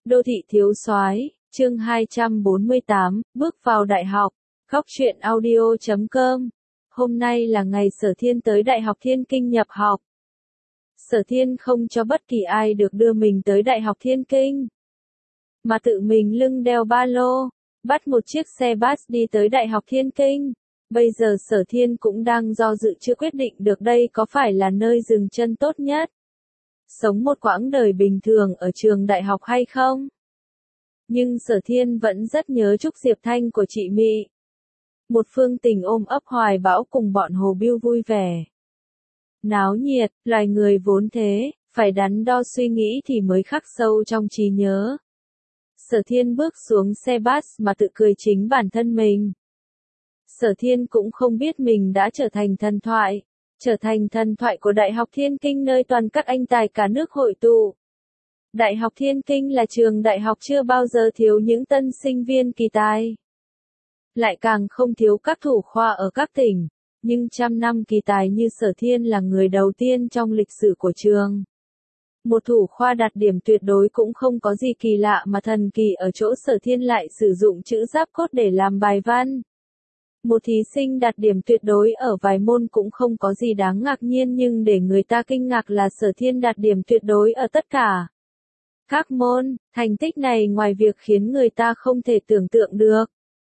Đô thị thiếu soái, chương 248, bước vào đại học. Góc truyện audio.com. Hôm nay là ngày Sở Thiên tới Đại học Thiên Kinh nhập học. Sở Thiên không cho bất kỳ ai được đưa mình tới Đại học Thiên Kinh, mà tự mình lưng đeo ba lô, bắt một chiếc xe bus đi tới Đại học Thiên Kinh. Bây giờ Sở Thiên cũng đang do dự chưa quyết định được đây có phải là nơi dừng chân tốt nhất. Sống một quãng đời bình thường ở trường đại học hay không? Nhưng Sở Thiên vẫn rất nhớ Trúc Diệp Thanh của chị Mị. Một phương tình ôm ấp hoài bão cùng bọn Hồ Bưu vui vẻ. Náo nhiệt, loài người vốn thế, phải đắn đo suy nghĩ thì mới khắc sâu trong trí nhớ. Sở Thiên bước xuống xe bus mà tự cười chính bản thân mình. Sở Thiên cũng không biết mình đã trở thành thần thoại của Đại học Thiên Kinh, nơi toàn các anh tài cả nước hội tụ. Đại học Thiên Kinh là trường đại học chưa bao giờ thiếu những tân sinh viên kỳ tài. Lại càng không thiếu các thủ khoa ở các tỉnh, nhưng trăm năm kỳ tài như Sở Thiên là người đầu tiên trong lịch sử của trường. Một thủ khoa đạt điểm tuyệt đối cũng không có gì kỳ lạ, mà thần kỳ ở chỗ Sở Thiên lại sử dụng chữ giáp cốt để làm bài văn. Một thí sinh đạt điểm tuyệt đối ở vài môn cũng không có gì đáng ngạc nhiên, nhưng để người ta kinh ngạc là Sở Thiên đạt điểm tuyệt đối ở tất cả các môn. Thành tích này ngoài việc khiến người ta không thể tưởng tượng được,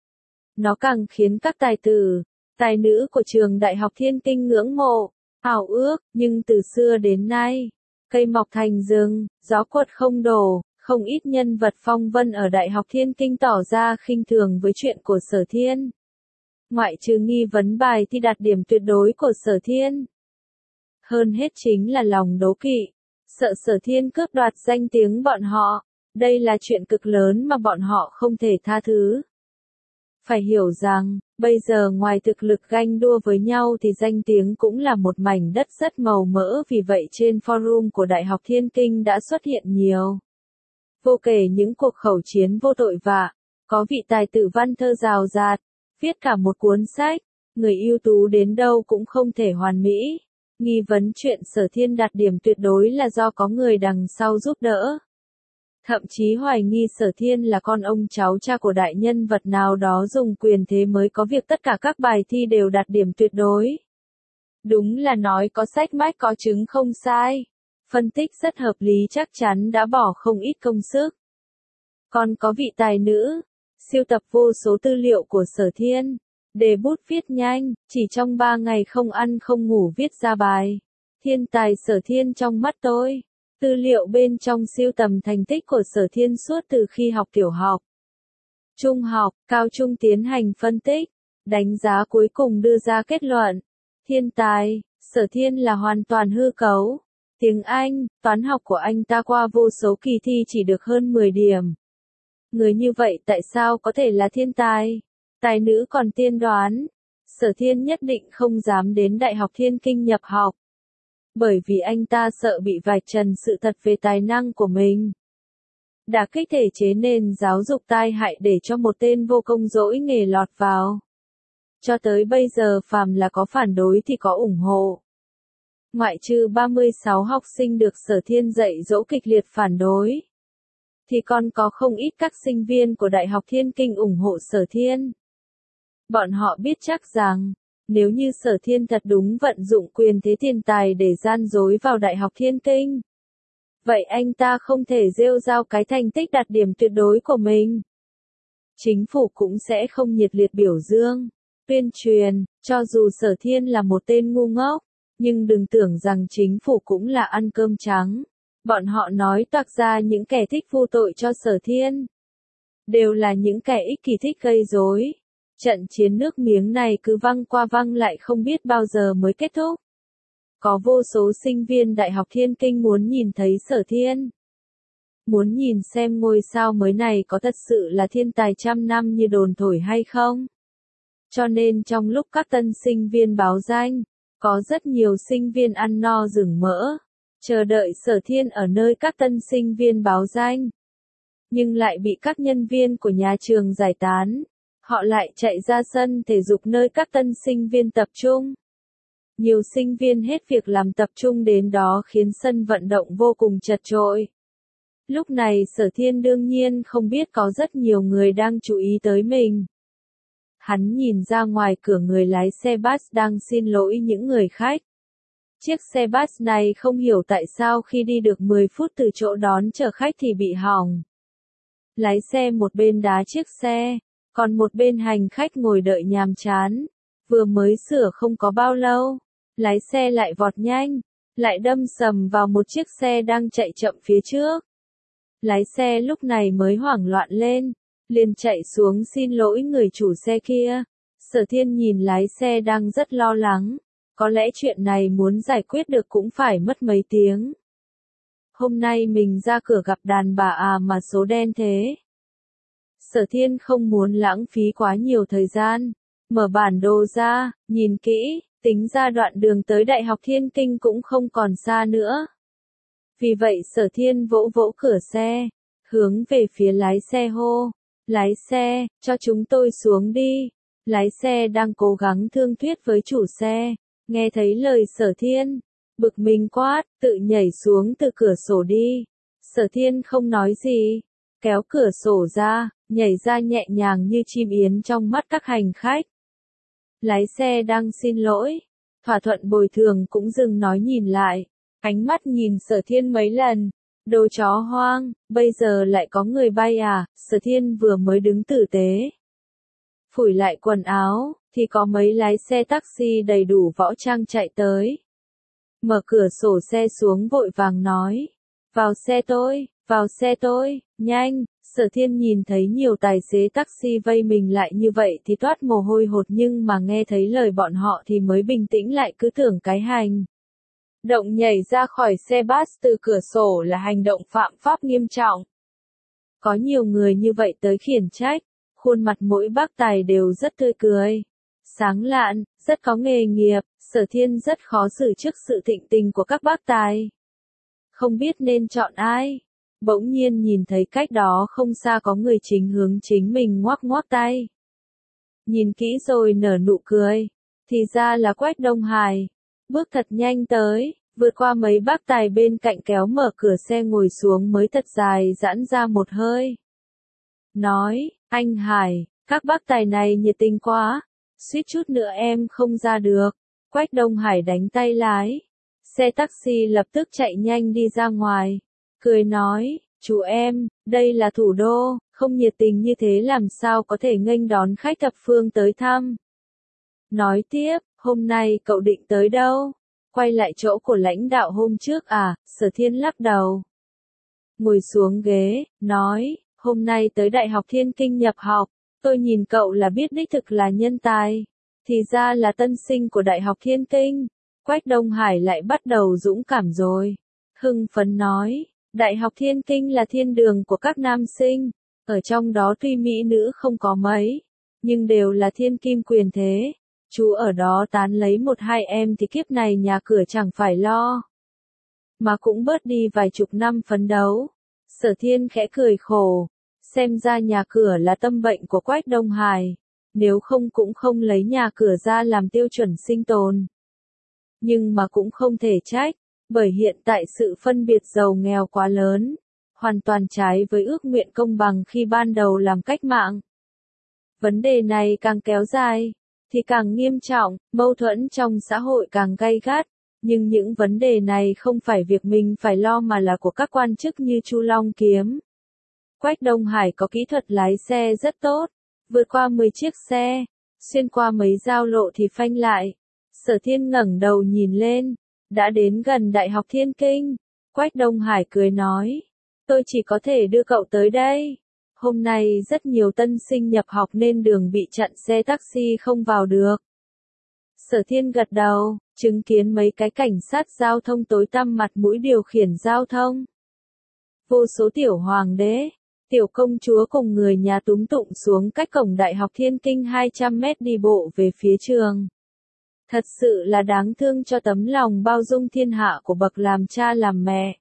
nó càng khiến các tài tử, tài nữ của trường Đại học Thiên Kinh ngưỡng mộ, ao ước. Nhưng từ xưa đến nay, cây mọc thành rừng, gió quật không đổ, không ít nhân vật phong vân ở Đại học Thiên Kinh tỏ ra khinh thường với chuyện của Sở Thiên. Ngoại trừ nghi vấn bài thi đạt điểm tuyệt đối của Sở Thiên, hơn hết chính là lòng đố kỵ, sợ Sở Thiên cướp đoạt danh tiếng bọn họ. Đây là chuyện cực lớn mà bọn họ không thể tha thứ. Phải hiểu rằng, bây giờ ngoài thực lực ganh đua với nhau thì danh tiếng cũng là một mảnh đất rất màu mỡ, vì vậy trên forum của Đại học Thiên Kinh đã xuất hiện nhiều vô kể những cuộc khẩu chiến vô tội vạ. Có vị tài tử văn thơ rào rạt, viết cả một cuốn sách, người ưu tú đến đâu cũng không thể hoàn mỹ. Nghi vấn chuyện Sở Thiên đạt điểm tuyệt đối là do có người đằng sau giúp đỡ. Thậm chí hoài nghi Sở Thiên là con ông cháu cha của đại nhân vật nào đó dùng quyền thế mới có việc tất cả các bài thi đều đạt điểm tuyệt đối. Đúng là nói có sách mách có chứng không sai. Phân tích rất hợp lý, chắc chắn đã bỏ không ít công sức. Còn có vị tài nữ, siêu tập vô số tư liệu của Sở Thiên, đề bút viết nhanh, chỉ trong 3 ngày không ăn không ngủ viết ra bài. Thiên tài Sở Thiên trong mắt tôi. Tư liệu bên trong siêu tầm thành tích của Sở Thiên suốt từ khi học tiểu học, trung học, cao trung tiến hành phân tích, đánh giá, cuối cùng đưa ra kết luận. Thiên tài, Sở Thiên là hoàn toàn hư cấu. Tiếng Anh, toán học của anh ta qua vô số kỳ thi chỉ được hơn 10 điểm. Người như vậy tại sao có thể là thiên tài? Tài nữ còn tiên đoán, Sở Thiên nhất định không dám đến Đại học Thiên Kinh nhập học, bởi vì anh ta sợ bị vạch trần sự thật về tài năng của mình. Đả kích thể chế nền giáo dục tai hại để cho một tên vô công dỗi nghề lọt vào. Cho tới bây giờ phàm là có phản đối thì có ủng hộ. Ngoại trừ 36 học sinh được Sở Thiên dạy dỗ kịch liệt phản đối, thì còn có không ít các sinh viên của Đại học Thiên Kinh ủng hộ Sở Thiên. Bọn họ biết chắc rằng, nếu như Sở Thiên thật đúng vận dụng quyền thế tiền tài để gian dối vào Đại học Thiên Kinh, vậy anh ta không thể rêu rao cái thành tích đạt điểm tuyệt đối của mình. Chính phủ cũng sẽ không nhiệt liệt biểu dương, tuyên truyền, cho dù Sở Thiên là một tên ngu ngốc, nhưng đừng tưởng rằng chính phủ cũng là ăn cơm trắng. Bọn họ nói toạc ra những kẻ thích vu tội cho Sở Thiên đều là những kẻ ích kỷ thích gây rối. Trận chiến nước miếng này cứ văng qua văng lại không biết bao giờ mới kết thúc. Có vô số sinh viên Đại học Thiên Kinh muốn nhìn thấy Sở Thiên, muốn nhìn xem ngôi sao mới này có thật sự là thiên tài trăm năm như đồn thổi hay không. Cho nên trong lúc các tân sinh viên báo danh, có rất nhiều sinh viên ăn no rừng mỡ, chờ đợi Sở Thiên ở nơi các tân sinh viên báo danh. Nhưng lại bị các nhân viên của nhà trường giải tán. Họ lại chạy ra sân thể dục nơi các tân sinh viên tập trung. Nhiều sinh viên hết việc làm tập trung đến đó khiến sân vận động vô cùng chật chội. Lúc này Sở Thiên đương nhiên không biết có rất nhiều người đang chú ý tới mình. Hắn nhìn ra ngoài cửa người lái xe bus đang xin lỗi những người khách. Chiếc xe bus này không hiểu tại sao khi đi được 10 phút từ chỗ đón chở khách thì bị hỏng. Lái xe một bên đá chiếc xe, còn một bên hành khách ngồi đợi nhàm chán. Vừa mới sửa không có bao lâu, lái xe lại vọt nhanh, lại đâm sầm vào một chiếc xe đang chạy chậm phía trước. Lái xe lúc này mới hoảng loạn lên, liền chạy xuống xin lỗi người chủ xe kia. Sở Thiên nhìn lái xe đang rất lo lắng, có lẽ chuyện này muốn giải quyết được cũng phải mất mấy tiếng. Hôm nay mình ra cửa gặp đàn bà mà số đen thế. Sở Thiên không muốn lãng phí quá nhiều thời gian, mở bản đồ ra, nhìn kỹ, tính ra đoạn đường tới Đại học Thiên Kinh cũng không còn xa nữa. Vì vậy Sở Thiên vỗ vỗ cửa xe, hướng về phía lái xe hô, lái xe, cho chúng tôi xuống đi. Lái xe đang cố gắng thương thuyết với chủ xe, nghe thấy lời Sở Thiên, bực mình quát, tự nhảy xuống từ cửa sổ đi. Sở Thiên không nói gì, kéo cửa sổ ra, nhảy ra nhẹ nhàng như chim yến trong mắt các hành khách. Lái xe đang xin lỗi, thỏa thuận bồi thường cũng dừng nói nhìn lại, ánh mắt nhìn Sở Thiên mấy lần, đồ chó hoang, bây giờ lại có người bay à? Sở Thiên vừa mới đứng tử tế, phủi lại quần áo, thì có mấy lái xe taxi đầy đủ võ trang chạy tới. Mở cửa sổ xe xuống vội vàng nói, vào xe tôi, nhanh. Sở Thiên nhìn thấy nhiều tài xế taxi vây mình lại như vậy thì toát mồ hôi hột, nhưng mà nghe thấy lời bọn họ thì mới bình tĩnh lại, cứ tưởng cái hành động nhảy ra khỏi xe bus từ cửa sổ là hành động phạm pháp nghiêm trọng. Có nhiều người như vậy tới khiển trách, khuôn mặt mỗi bác tài đều rất tươi cười, sáng lạn, rất có nghề nghiệp. Sở Thiên rất khó xử trước sự thịnh tình của các bác tài, không biết nên chọn ai. Bỗng nhiên nhìn thấy cách đó không xa có người chính hướng chính mình ngoắc ngoắc tay. Nhìn kỹ rồi nở nụ cười, thì ra là Quách Đông Hải. Bước thật nhanh tới, vượt qua mấy bác tài bên cạnh kéo mở cửa xe ngồi xuống mới thật dài giãn ra một hơi. Nói, anh Hải, các bác tài này nhiệt tình quá, suýt chút nữa em không ra được. Quách Đông Hải đánh tay lái. Xe taxi lập tức chạy nhanh đi ra ngoài. Cười nói, chú em, đây là thủ đô, không nhiệt tình như thế làm sao có thể nghênh đón khách thập phương tới thăm. Nói tiếp, hôm nay cậu định tới đâu? Quay lại chỗ của lãnh đạo hôm trước à? Sở Thiên lắc đầu, ngồi xuống ghế, nói, hôm nay tới Đại học Thiên Kinh nhập học, tôi nhìn cậu là biết đích thực là nhân tài, thì ra là tân sinh của Đại học Thiên Kinh. Quách Đông Hải lại bắt đầu dũng cảm rồi, hưng phấn nói, Đại học Thiên Kinh là thiên đường của các nam sinh, ở trong đó tuy mỹ nữ không có mấy, nhưng đều là thiên kim quyền thế. Chú ở đó tán lấy một hai em thì kiếp này nhà cửa chẳng phải lo, mà cũng bớt đi vài chục năm phấn đấu. Sở Thiên khẽ cười khổ, xem ra nhà cửa là tâm bệnh của Quách Đông Hải, nếu không cũng không lấy nhà cửa ra làm tiêu chuẩn sinh tồn. Nhưng mà cũng không thể trách, bởi hiện tại sự phân biệt giàu nghèo quá lớn, hoàn toàn trái với ước nguyện công bằng khi ban đầu làm cách mạng. Vấn đề này càng kéo dài, thì càng nghiêm trọng, mâu thuẫn trong xã hội càng gay gắt, nhưng những vấn đề này không phải việc mình phải lo mà là của các quan chức như Chu Long Kiếm. Quách Đông Hải có kỹ thuật lái xe rất tốt, vượt qua 10 chiếc xe, xuyên qua mấy giao lộ thì phanh lại. Sở Thiên ngẩng đầu nhìn lên, đã đến gần Đại học Thiên Kinh. Quách Đông Hải cười nói, tôi chỉ có thể đưa cậu tới đây. Hôm nay rất nhiều tân sinh nhập học nên đường bị chặn, xe taxi không vào được. Sở Thiên gật đầu, chứng kiến mấy cái cảnh sát giao thông tối tăm mặt mũi điều khiển giao thông. Vô số tiểu hoàng đế, tiểu công chúa cùng người nhà túm tụng xuống cách cổng Đại học Thiên Kinh 200 mét đi bộ về phía trường. Thật sự là đáng thương cho tấm lòng bao dung thiên hạ của bậc làm cha làm mẹ.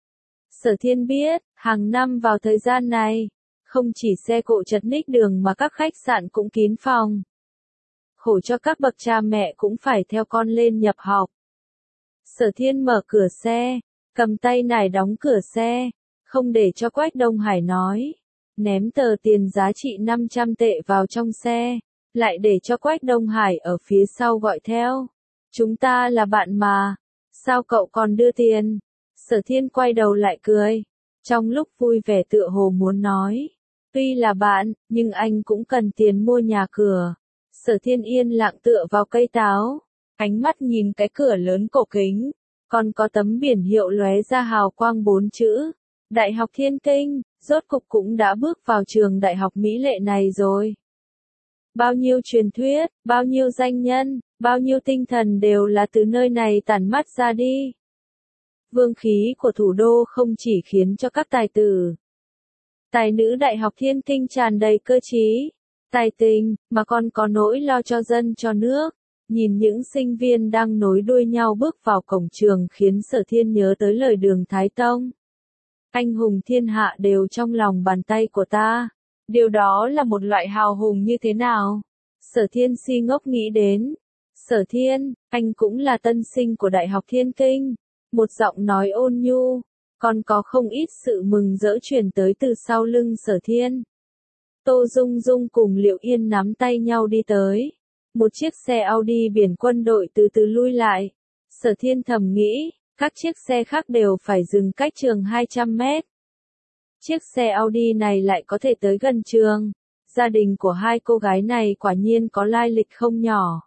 Sở Thiên biết, hàng năm vào thời gian này, không chỉ xe cộ chật ních đường mà các khách sạn cũng kín phòng. Khổ cho các bậc cha mẹ cũng phải theo con lên nhập học. Sở Thiên mở cửa xe, cầm tay nải đóng cửa xe, không để cho Quách Đông Hải nói. Ném tờ tiền giá trị 500 tệ vào trong xe, lại để cho Quách Đông Hải ở phía sau gọi theo. Chúng ta là bạn mà, sao cậu còn đưa tiền? Sở Thiên quay đầu lại cười, trong lúc vui vẻ tựa hồ muốn nói. Tuy là bạn, nhưng anh cũng cần tiền mua nhà cửa. Sở Thiên yên lặng tựa vào cây táo, ánh mắt nhìn cái cửa lớn cổ kính, còn có tấm biển hiệu lóe ra hào quang 4 chữ. Đại học Thiên Kinh, rốt cục cũng đã bước vào trường đại học mỹ lệ này rồi. Bao nhiêu truyền thuyết, bao nhiêu danh nhân, bao nhiêu tinh thần đều là từ nơi này tản mắt ra đi. Vương khí của thủ đô không chỉ khiến cho các tài tử, tài nữ đại học Thiên Kinh tràn đầy cơ trí, tài tình, mà còn có nỗi lo cho dân cho nước. Nhìn những sinh viên đang nối đuôi nhau bước vào cổng trường khiến Sở Thiên nhớ tới lời Đường Thái Tông. Anh hùng thiên hạ đều trong lòng bàn tay của ta. Điều đó là một loại hào hùng như thế nào? Sở Thiên si ngốc nghĩ đến. Sở Thiên, anh cũng là tân sinh của Đại học Thiên Kinh. Một giọng nói ôn nhu, còn có không ít sự mừng rỡ truyền tới từ sau lưng Sở Thiên. Tô Dung Dung cùng Liệu Yên nắm tay nhau đi tới. Một chiếc xe Audi biển quân đội từ từ lui lại. Sở Thiên thầm nghĩ, các chiếc xe khác đều phải dừng cách trường 200 mét. Chiếc xe Audi này lại có thể tới gần trường. Gia đình của hai cô gái này quả nhiên có lai lịch không nhỏ.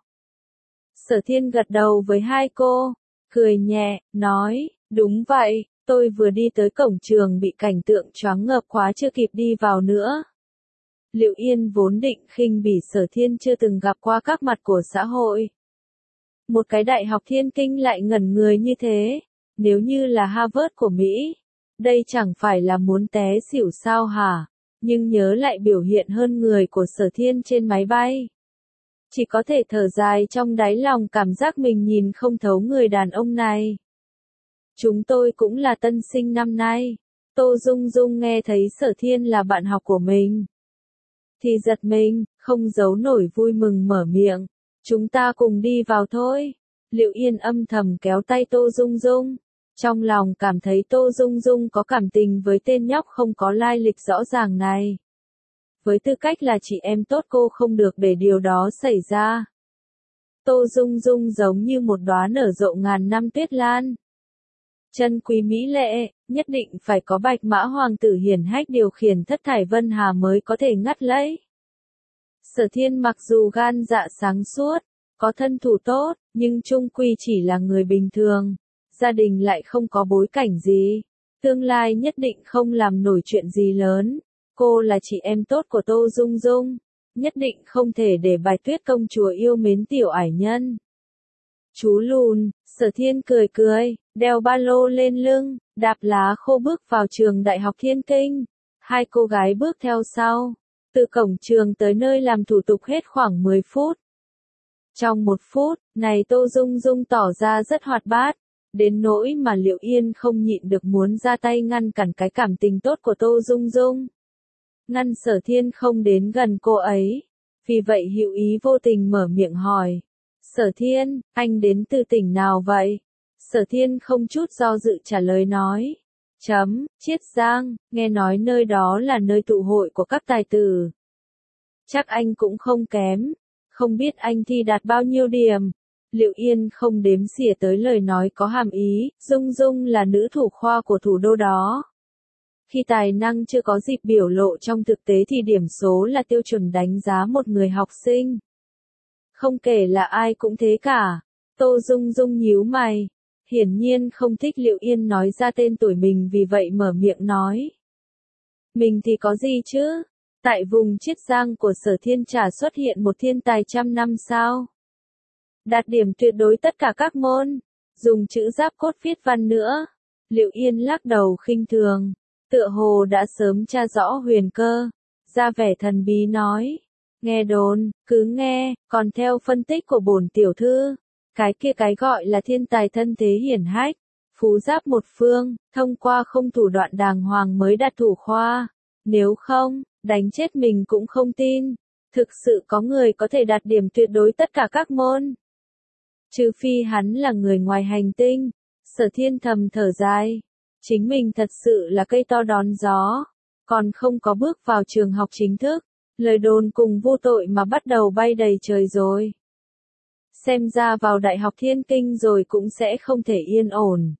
Sở Thiên gật đầu với hai cô, cười nhẹ, nói, đúng vậy, tôi vừa đi tới cổng trường bị cảnh tượng choáng ngợp quá chưa kịp đi vào nữa. Liệu Yên vốn định khinh bỉ Sở Thiên chưa từng gặp qua các mặt của xã hội. Một cái đại học Thiên Kinh lại ngẩn người như thế, nếu như là Harvard của Mỹ, đây chẳng phải là muốn té xỉu sao hả? Nhưng nhớ lại biểu hiện hơn người của Sở Thiên trên máy bay. Chỉ có thể thở dài trong đáy lòng cảm giác mình nhìn không thấu người đàn ông này. Chúng tôi cũng là tân sinh năm nay. Tô Dung Dung nghe thấy Sở Thiên là bạn học của mình thì giật mình, không giấu nổi vui mừng mở miệng. Chúng ta cùng đi vào thôi. Liệu Yên âm thầm kéo tay Tô Dung Dung. Trong lòng cảm thấy Tô Dung Dung có cảm tình với tên nhóc không có lai lịch rõ ràng này. Với tư cách là chị em tốt cô không được để điều đó xảy ra. Tô Dung Dung giống như một đóa nở rộ ngàn năm tuyết lan. Chân quý mỹ lệ, nhất định phải có bạch mã hoàng tử hiển hách điều khiển thất thải vân hà mới có thể ngắt lấy. Sở Thiên mặc dù gan dạ sáng suốt, có thân thủ tốt, nhưng chung quy chỉ là người bình thường. Gia đình lại không có bối cảnh gì. Tương lai nhất định không làm nổi chuyện gì lớn. Cô là chị em tốt của Tô Dung Dung. Nhất định không thể để Bạch Tuyết công chúa yêu mến tiểu ải nhân. Chú lùn, Sở Thiên cười cười, đeo ba lô lên lưng, đạp lá khô bước vào trường Đại học Thiên Kinh. Hai cô gái bước theo sau. Từ cổng trường tới nơi làm thủ tục hết khoảng 10 phút. Trong 1 phút, này Tô Dung Dung tỏ ra rất hoạt bát. Đến nỗi mà Liệu Yên không nhịn được muốn ra tay ngăn cản cái cảm tình tốt của Tô Dung Dung. Ngăn Sở Thiên không đến gần cô ấy. Vì vậy hữu ý vô tình mở miệng hỏi. Sở Thiên, anh đến từ tỉnh nào vậy? Sở Thiên không chút do dự trả lời nói. Chiết Giang, nghe nói nơi đó là nơi tụ hội của các tài tử. Chắc anh cũng không kém. Không biết anh thi đạt bao nhiêu điểm. Liệu Yên không đếm xỉa tới lời nói có hàm ý, Dung Dung là nữ thủ khoa của thủ đô đó. Khi tài năng chưa có dịp biểu lộ trong thực tế thì điểm số là tiêu chuẩn đánh giá một người học sinh. Không kể là ai cũng thế cả. Tô Dung Dung nhíu mày. Hiển nhiên không thích Liệu Yên nói ra tên tuổi mình vì vậy mở miệng nói. Mình thì có gì chứ? Tại vùng Chiết Giang của Sở Thiên chả xuất hiện một thiên tài trăm năm sao? Đạt điểm tuyệt đối tất cả các môn. Dùng chữ giáp cốt viết văn nữa. Liệu Yên lắc đầu khinh thường. Tựa hồ đã sớm tra rõ huyền cơ. Ra vẻ thần bí nói. Nghe đồn, cứ nghe, còn theo phân tích của bổn tiểu thư. Cái kia cái gọi là thiên tài thân thế hiển hách. Phú giáp một phương, thông qua không thủ đoạn đàng hoàng mới đạt thủ khoa. Nếu không, đánh chết mình cũng không tin. Thực sự có người có thể đạt điểm tuyệt đối tất cả các môn. Trừ phi hắn là người ngoài hành tinh. Sở Thiên thầm thở dài. Chính mình thật sự là cây to đón gió, còn không có bước vào trường học chính thức, lời đồn cùng vô tội mà bắt đầu bay đầy trời rồi. Xem ra vào Đại học Thiên Kinh rồi cũng sẽ không thể yên ổn.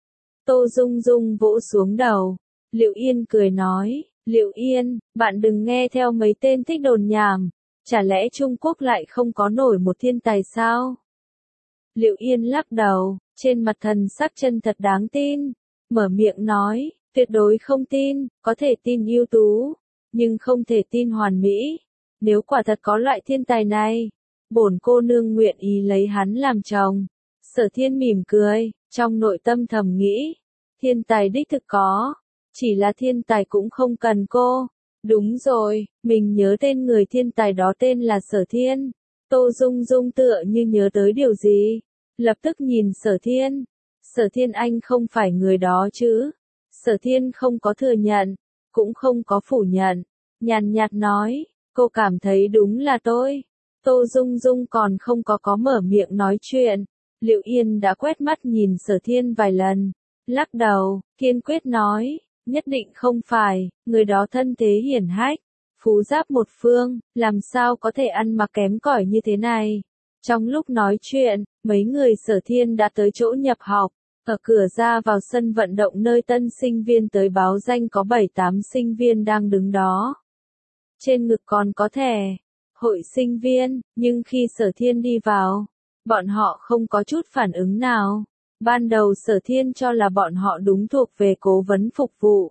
Tô Dung Dung vỗ xuống đầu. Liệu Yên cười nói, Liệu Yên, bạn đừng nghe theo mấy tên thích đồn nhảm, chả lẽ Trung Quốc lại không có nổi một thiên tài sao? Liệu Yên lắc đầu, trên mặt thần sắc chân thật đáng tin, mở miệng nói, tuyệt đối không tin, có thể tin ưu tú, nhưng không thể tin hoàn mỹ. Nếu quả thật có loại thiên tài này, bổn cô nương nguyện ý lấy hắn làm chồng. Sở Thiên mỉm cười, trong nội tâm thầm nghĩ, thiên tài đích thực có, chỉ là thiên tài cũng không cần cô. Đúng rồi, mình nhớ tên người thiên tài đó tên là Sở Thiên. Tô Dung Dung tựa như nhớ tới điều gì, lập tức nhìn Sở Thiên. Sở Thiên anh không phải người đó chứ? Sở Thiên không có thừa nhận, cũng không có phủ nhận, nhàn nhạt nói, cô cảm thấy đúng là tôi. Tô Dung Dung còn không có mở miệng nói chuyện, Liệu Yên đã quét mắt nhìn Sở Thiên vài lần, lắc đầu, kiên quyết nói, nhất định không phải, người đó thân thế hiển hách, phú giáp một phương, làm sao có thể ăn mặc kém cỏi như thế này. Trong lúc nói chuyện, mấy người Sở Thiên đã tới chỗ nhập học, ở cửa ra vào sân vận động nơi tân sinh viên tới báo danh có 7-8 sinh viên đang đứng đó. Trên ngực còn có thẻ hội sinh viên, nhưng khi Sở Thiên đi vào, bọn họ không có chút phản ứng nào. Ban đầu Sở Thiên cho là bọn họ đúng thuộc về cố vấn phục vụ.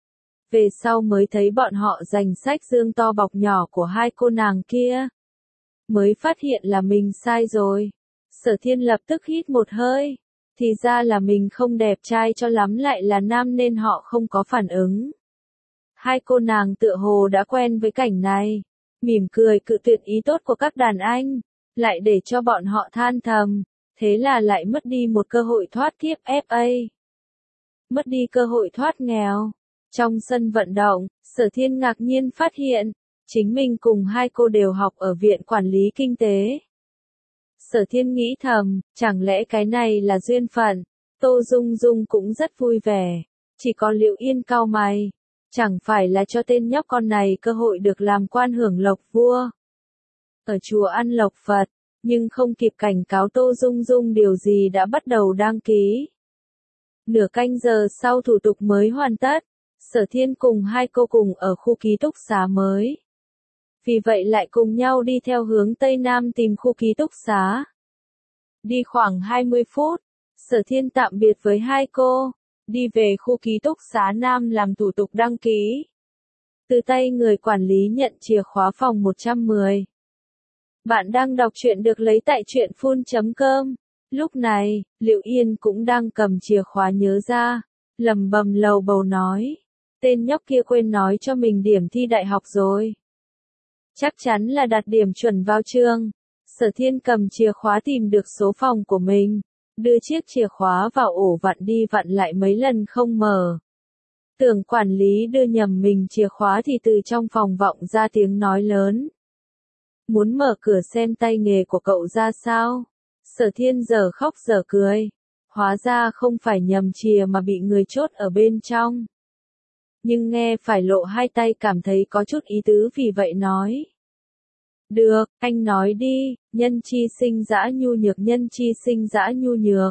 Về sau mới thấy bọn họ giành sách dương to bọc nhỏ của hai cô nàng kia. Mới phát hiện là mình sai rồi. Sở Thiên lập tức hít một hơi. Thì ra là mình không đẹp trai cho lắm, lại là nam nên họ không có phản ứng. Hai cô nàng tựa hồ đã quen với cảnh này, mỉm cười cự tuyệt ý tốt của các đàn anh, lại để cho bọn họ than thầm, thế là lại mất đi một cơ hội thoát kiếp FA. Mất đi cơ hội thoát nghèo. Trong sân vận động, Sở Thiên ngạc nhiên phát hiện, chính mình cùng hai cô đều học ở Viện Quản lý Kinh tế. Sở Thiên nghĩ thầm, chẳng lẽ cái này là duyên phận. Tô Dung Dung cũng rất vui vẻ, chỉ có Liệu Yên cau mày, chẳng phải là cho tên nhóc con này cơ hội được làm quan hưởng lộc vua ở chùa ăn lộc Phật, nhưng không kịp cảnh cáo Tô Dung Dung điều gì đã bắt đầu đăng ký. Nửa canh giờ sau thủ tục mới hoàn tất, Sở Thiên cùng hai cô cùng ở khu ký túc xá mới. Vì vậy lại cùng nhau đi theo hướng Tây Nam tìm khu ký túc xá. Đi khoảng 20 phút, Sở Thiên tạm biệt với hai cô, đi về khu ký túc xá Nam làm thủ tục đăng ký. Từ tay người quản lý nhận chìa khóa phòng 110. Bạn đang đọc truyện được lấy tại truyệnphun.com. Lúc này, Liệu Yên cũng đang cầm chìa khóa nhớ ra, lẩm bẩm lầu bầu nói, tên nhóc kia quên nói cho mình điểm thi đại học rồi. Chắc chắn là đạt điểm chuẩn vào trường. Sở Thiên cầm chìa khóa tìm được số phòng của mình, đưa chiếc chìa khóa vào ổ vặn đi vặn lại mấy lần không mở. Tưởng quản lý đưa nhầm mình chìa khóa thì từ trong phòng vọng ra tiếng nói lớn. Muốn mở cửa xem tay nghề của cậu ra sao? Sở Thiên giờ khóc giờ cười. Hóa ra không phải nhầm chìa mà bị người chốt ở bên trong. Nhưng nghe phải lộ hai tay cảm thấy có chút ý tứ vì vậy nói. Được, anh nói đi, nhân chi sinh dã nhu nhược, nhân chi sinh dã nhu nhược.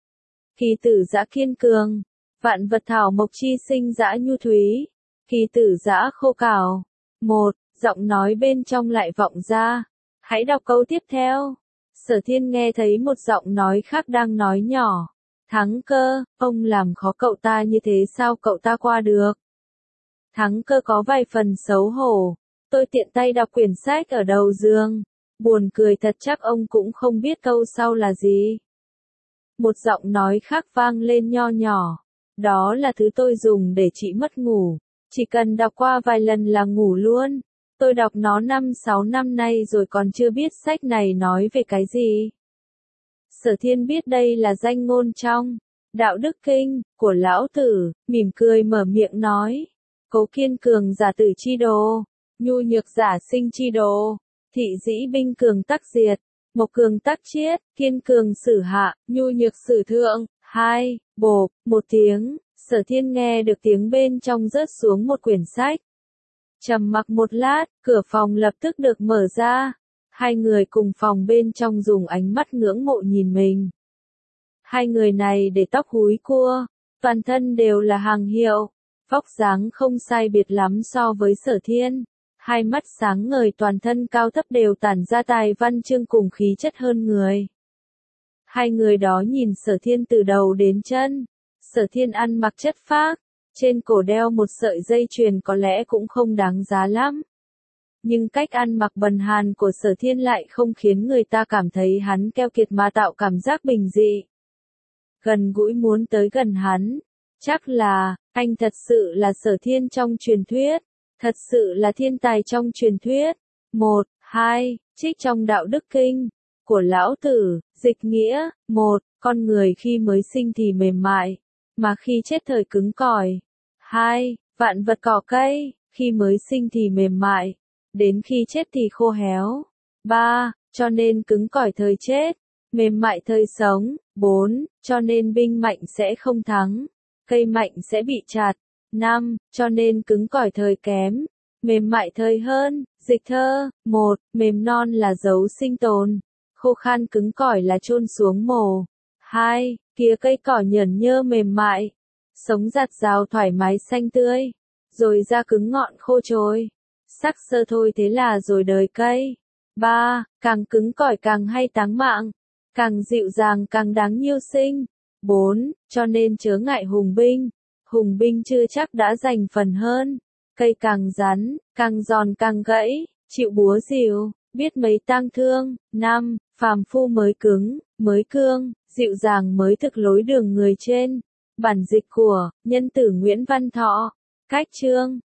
Kỳ tử dã kiên cường, vạn vật thảo mộc chi sinh dã nhu thúy, kỳ tử dã khô cảo. Một, giọng nói bên trong lại vọng ra. Hãy đọc câu tiếp theo. Sở Thiên nghe thấy một giọng nói khác đang nói nhỏ. Thắng Cơ, ông làm khó cậu ta như thế sao cậu ta qua được? Thắng Cơ có vài phần xấu hổ. Tôi tiện tay đọc quyển sách ở đầu giường. Buồn cười thật, chắc ông cũng không biết câu sau là gì. Một giọng nói khác vang lên nho nhỏ. Đó là thứ tôi dùng để trị mất ngủ. Chỉ cần đọc qua vài lần là ngủ luôn. Tôi đọc nó 5-6 năm nay rồi còn chưa biết sách này nói về cái gì. Sở Thiên biết đây là danh ngôn trong Đạo Đức Kinh của Lão Tử, mỉm cười mở miệng nói. Cố kiên cường giả tử chi đồ, nhu nhược giả sinh chi đồ, thị dĩ binh cường tắc diệt, mộc cường tắc chiết, kiên cường xử hạ, nhu nhược xử thượng. 2. Bộp, một tiếng, Sở Thiên nghe được tiếng bên trong rớt xuống một quyển sách. Trầm mặc một lát, cửa phòng lập tức được mở ra. Hai người cùng phòng bên trong dùng ánh mắt ngưỡng mộ nhìn mình. Hai người này để tóc húi cua, toàn thân đều là hàng hiệu, vóc dáng không sai biệt lắm so với Sở Thiên. Hai mắt sáng ngời, toàn thân cao thấp đều tản ra tài văn chương cùng khí chất hơn người. Hai người đó nhìn Sở Thiên từ đầu đến chân. Sở Thiên ăn mặc chất phác, trên cổ đeo một sợi dây chuyền có lẽ cũng không đáng giá lắm. Nhưng cách ăn mặc bần hàn của Sở Thiên lại không khiến người ta cảm thấy hắn keo kiệt mà tạo cảm giác bình dị. Gần gũi muốn tới gần hắn, chắc là, anh thật sự là Sở Thiên trong truyền thuyết, thật sự là thiên tài trong truyền thuyết. 1, 2, trích trong đạo đức kinh của lão tử, dịch nghĩa. 1, con người khi mới sinh thì mềm mại, mà khi chết thời cứng cỏi. 2, vạn vật cỏ cây, khi mới sinh thì mềm mại, đến khi chết thì khô héo. 3, cho nên cứng cỏi thời chết, mềm mại thời sống. 4, cho nên binh mạnh sẽ không thắng, cây mạnh sẽ bị chặt. 5, cho nên cứng cỏi thời kém, mềm mại thời hơn. Dịch thơ. 1, mềm non là dấu sinh tồn, khô khan cứng cỏi là chôn xuống mồ. 2, kia cây cỏ nhởn nhơ mềm mại, sống rạt rào thoải mái xanh tươi, rồi ra cứng ngọn khô trồi, sắc sơ thôi thế là rồi đời cây. 3, càng cứng cỏi càng hay táng mạng, càng dịu dàng càng đáng nhiêu sinh. 4, cho nên chớ ngại hùng binh chưa chắc đã giành phần hơn, cây càng rắn, càng giòn càng gãy, chịu búa rìu, biết mấy tang thương. 5, phàm phu mới cứng, mới cương, dịu dàng mới thực lối đường người trên. Bản dịch của Nhân tử Nguyễn Văn Thọ. Cách chương